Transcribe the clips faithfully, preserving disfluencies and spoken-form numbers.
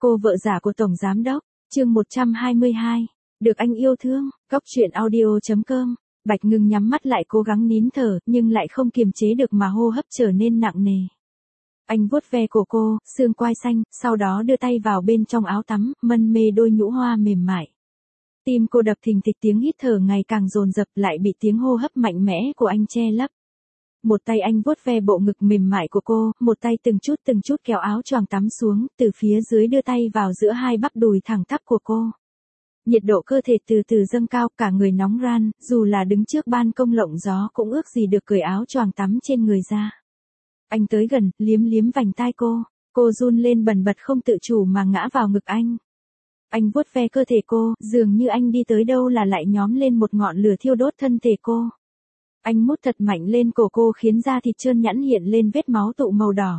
Cô vợ giả của Tổng Giám Đốc, chương một trăm hai mươi hai, được anh yêu thương, góc truyện audio chấm com. Bạch Ngưng nhắm mắt lại cố gắng nín thở, nhưng lại không kiềm chế được mà hô hấp trở nên nặng nề. Anh vuốt ve cổ cô, xương quai xanh, sau đó đưa tay vào bên trong áo tắm, mân mê đôi nhũ hoa mềm mại. Tim cô đập thình thịch, tiếng hít thở ngày càng dồn dập lại bị tiếng hô hấp mạnh mẽ của anh che lấp. Một tay anh vuốt ve bộ ngực mềm mại của cô, một tay từng chút từng chút kéo áo choàng tắm xuống, từ phía dưới đưa tay vào giữa hai bắp đùi thẳng tắp của cô. Nhiệt độ cơ thể từ từ dâng cao, cả người nóng ran, dù là đứng trước ban công lộng gió cũng ước gì được cởi áo choàng tắm trên người ra. Anh tới gần, liếm liếm vành tai cô, cô run lên bần bật không tự chủ mà ngã vào ngực anh. Anh vuốt ve cơ thể cô, dường như anh đi tới đâu là lại nhóm lên một ngọn lửa thiêu đốt thân thể cô. Anh mút thật mạnh lên cổ cô khiến da thịt trơn nhẵn hiện lên vết máu tụ màu đỏ.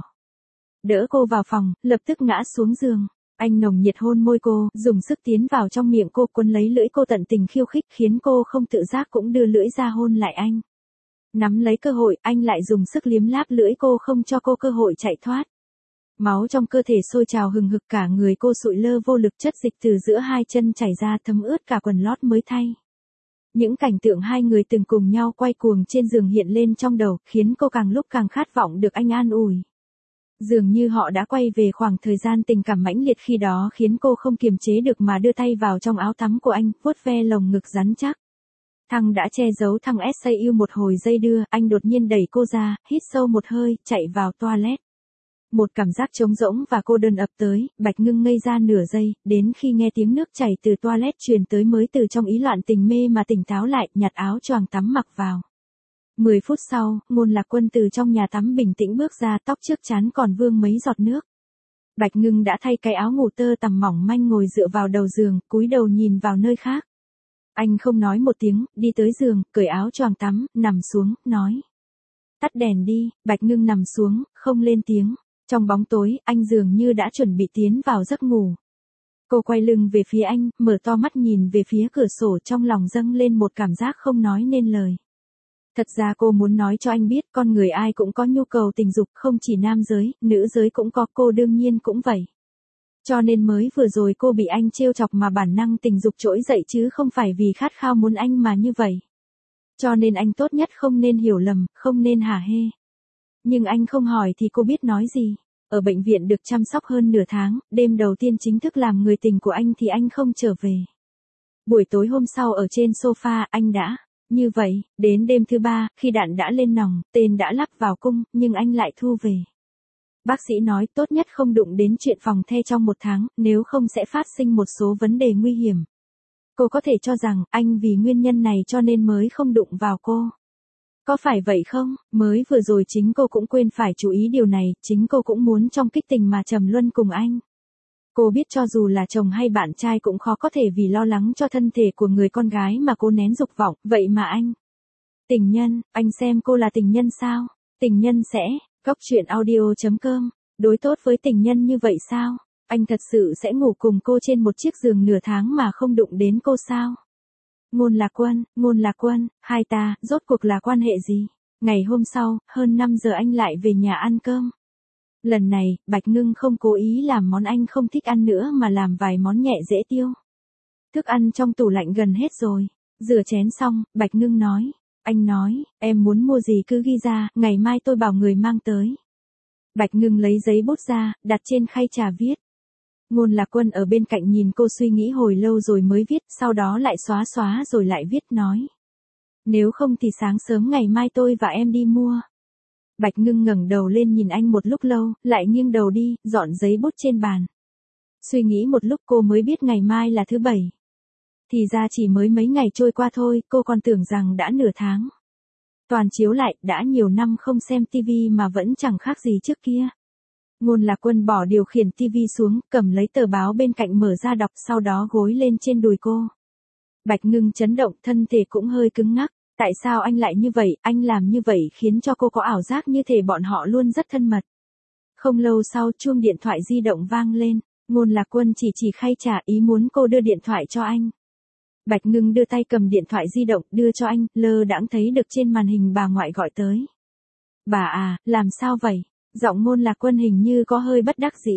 Đỡ cô vào phòng, lập tức ngã xuống giường. Anh nồng nhiệt hôn môi cô, dùng sức tiến vào trong miệng cô, quấn lấy lưỡi cô tận tình khiêu khích khiến cô không tự giác cũng đưa lưỡi ra hôn lại anh. Nắm lấy cơ hội, anh lại dùng sức liếm láp lưỡi cô không cho cô cơ hội chạy thoát. Máu trong cơ thể sôi trào hừng hực, cả người cô sụi lơ vô lực, chất dịch từ giữa hai chân chảy ra thấm ướt cả quần lót mới thay. Những cảnh tượng hai người từng cùng nhau quay cuồng trên giường hiện lên trong đầu, khiến cô càng lúc càng khát vọng được anh an ủi. Dường như họ đã quay về khoảng thời gian tình cảm mãnh liệt khi đó, khiến cô không kiềm chế được mà đưa tay vào trong áo tắm của anh, vuốt ve lồng ngực rắn chắc. Thằng đã che giấu thằng ét a u một hồi dây đưa, anh đột nhiên đẩy cô ra, hít sâu một hơi, chạy vào toilet. Một cảm giác trống rỗng và cô đơn ập tới, Bạch Ngưng ngây ra nửa giây, đến khi nghe tiếng nước chảy từ toilet truyền tới mới từ trong ý loạn tình mê mà tỉnh táo lại, nhặt áo choàng tắm mặc vào. Mười phút sau, Ngôn Lạc Quân từ trong nhà tắm bình tĩnh bước ra, tóc trước trán còn vương mấy giọt nước. Bạch Ngưng đã thay cái áo ngủ tơ tằm mỏng manh ngồi dựa vào đầu giường, cúi đầu nhìn vào nơi khác. Anh không nói một tiếng, đi tới giường, cởi áo choàng tắm, nằm xuống, nói. Tắt đèn đi. Bạch Ngưng nằm xuống, không lên tiếng. Trong bóng tối, anh dường như đã chuẩn bị tiến vào giấc ngủ. Cô quay lưng về phía anh, mở to mắt nhìn về phía cửa sổ, trong lòng dâng lên một cảm giác không nói nên lời. Thật ra cô muốn nói cho anh biết, con người ai cũng có nhu cầu tình dục, không chỉ nam giới, nữ giới cũng có, cô đương nhiên cũng vậy. Cho nên mới vừa rồi cô bị anh trêu chọc mà bản năng tình dục trỗi dậy chứ không phải vì khát khao muốn anh mà như vậy. Cho nên anh tốt nhất không nên hiểu lầm, không nên hả hê. Nhưng anh không hỏi thì cô biết nói gì. Ở bệnh viện được chăm sóc hơn nửa tháng, đêm đầu tiên chính thức làm người tình của anh thì anh không trở về. Buổi tối hôm sau ở trên sofa, anh đã. Như vậy, đến đêm thứ ba, khi đạn đã lên nòng, tên đã lắp vào cung, nhưng anh lại thu về. Bác sĩ nói tốt nhất không đụng đến chuyện phòng the trong một tháng, nếu không sẽ phát sinh một số vấn đề nguy hiểm. Cô có thể cho rằng, anh vì nguyên nhân này cho nên mới không đụng vào cô. Có phải vậy không? Mới vừa rồi chính cô cũng quên phải chú ý điều này, chính cô cũng muốn trong kích tình mà trầm luân cùng anh. Cô biết cho dù là chồng hay bạn trai cũng khó có thể vì lo lắng cho thân thể của người con gái mà cô nén dục vọng, vậy mà anh. Tình nhân, anh xem cô là tình nhân sao? Tình nhân sẽ, góc truyện audio chấm com, đối tốt với tình nhân như vậy sao? Anh thật sự sẽ ngủ cùng cô trên một chiếc giường nửa tháng mà không đụng đến cô sao? Ngôn Lạc Quân, Ngôn Lạc Quân, hai ta, rốt cuộc là quan hệ gì? Ngày hôm sau, hơn năm giờ anh lại về nhà ăn cơm. Lần này, Bạch Ngưng không cố ý làm món anh không thích ăn nữa mà làm vài món nhẹ dễ tiêu. Thức ăn trong tủ lạnh gần hết rồi. Rửa chén xong, Bạch Ngưng nói. Anh nói, em muốn mua gì cứ ghi ra, ngày mai tôi bảo người mang tới. Bạch Ngưng lấy giấy bút ra, đặt trên khay trà viết. Ngôn Lạc Quân ở bên cạnh nhìn cô suy nghĩ hồi lâu rồi mới viết, sau đó lại xóa xóa rồi lại viết nói. Nếu không thì sáng sớm ngày mai tôi và em đi mua. Bạch Ngưng ngẩng đầu lên nhìn anh một lúc lâu, lại nghiêng đầu đi, dọn giấy bút trên bàn. Suy nghĩ một lúc cô mới biết ngày mai là thứ bảy. Thì ra chỉ mới mấy ngày trôi qua thôi, cô còn tưởng rằng đã nửa tháng. Toàn chiếu lại, đã nhiều năm không xem tivi mà vẫn chẳng khác gì trước kia. Ngôn Lạc Quân bỏ điều khiển tivi xuống, cầm lấy tờ báo bên cạnh mở ra đọc, sau đó gối lên trên đùi cô. Bạch Ngưng chấn động, thân thể cũng hơi cứng ngắc. Tại sao anh lại như vậy, anh làm như vậy khiến cho cô có ảo giác như thể bọn họ luôn rất thân mật. Không lâu sau, chuông điện thoại di động vang lên, Ngôn Lạc Quân chỉ chỉ khay trà, ý muốn cô đưa điện thoại cho anh. Bạch Ngưng đưa tay cầm điện thoại di động, đưa cho anh, lơ đãng thấy được trên màn hình bà ngoại gọi tới. Bà à, làm sao vậy? Giọng Ngôn Lạc Quân hình như có hơi bất đắc dĩ.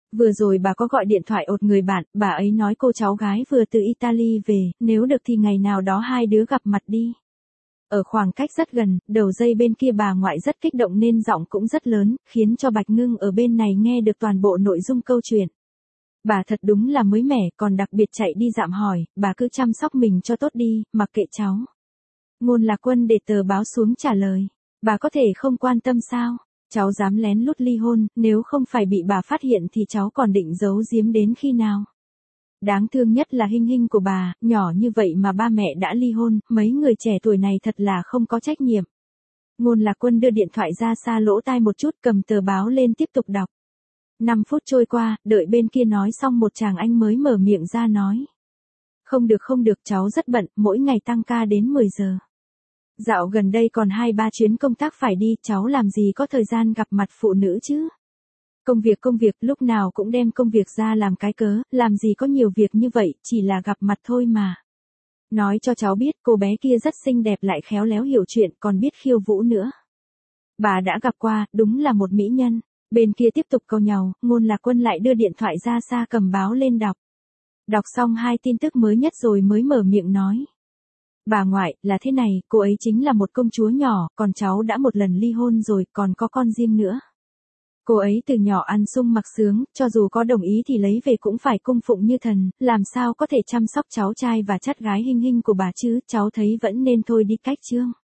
Vừa rồi bà có gọi điện thoại ột người bạn, bà ấy nói cô cháu gái vừa từ Italy về, nếu được thì ngày nào đó hai đứa gặp mặt đi. Ở khoảng cách rất gần, đầu dây bên kia bà ngoại rất kích động nên giọng cũng rất lớn, khiến cho Bạch Ngưng ở bên này nghe được toàn bộ nội dung câu chuyện. Bà thật đúng là mới mẻ, còn đặc biệt chạy đi dạm hỏi, bà cứ chăm sóc mình cho tốt đi, mặc kệ cháu. Ngôn Lạc Quân để tờ báo xuống trả lời, bà có thể không quan tâm sao? Cháu dám lén lút ly hôn, nếu không phải bị bà phát hiện thì cháu còn định giấu giếm đến khi nào? Đáng thương nhất là Hinh Hinh của bà, nhỏ như vậy mà ba mẹ đã ly hôn, mấy người trẻ tuổi này thật là không có trách nhiệm. Ngôn Lạc Quân đưa điện thoại ra xa lỗ tai một chút, cầm tờ báo lên tiếp tục đọc. Năm phút trôi qua, đợi bên kia nói xong một chàng anh mới mở miệng ra nói. Không được không được, cháu rất bận, mỗi ngày tăng ca đến mười giờ. Dạo gần đây còn hai ba chuyến công tác phải đi, cháu làm gì có thời gian gặp mặt phụ nữ chứ? Công việc công việc, lúc nào cũng đem công việc ra làm cái cớ, làm gì có nhiều việc như vậy, chỉ là gặp mặt thôi mà. Nói cho cháu biết, cô bé kia rất xinh đẹp lại khéo léo hiểu chuyện, còn biết khiêu vũ nữa. Bà đã gặp qua, đúng là một mỹ nhân. Bên kia tiếp tục câu nhàu, Ngôn Lạc Quân lại đưa điện thoại ra xa cầm báo lên đọc. Đọc xong hai tin tức mới nhất rồi mới mở miệng nói. Bà ngoại, là thế này, cô ấy chính là một công chúa nhỏ, còn cháu đã một lần ly hôn rồi, còn có con riêng nữa. Cô ấy từ nhỏ ăn sung mặc sướng, cho dù có đồng ý thì lấy về cũng phải cung phụng như thần, làm sao có thể chăm sóc cháu trai và chắt gái Hinh Hinh của bà chứ, cháu thấy vẫn nên thôi đi cách chương.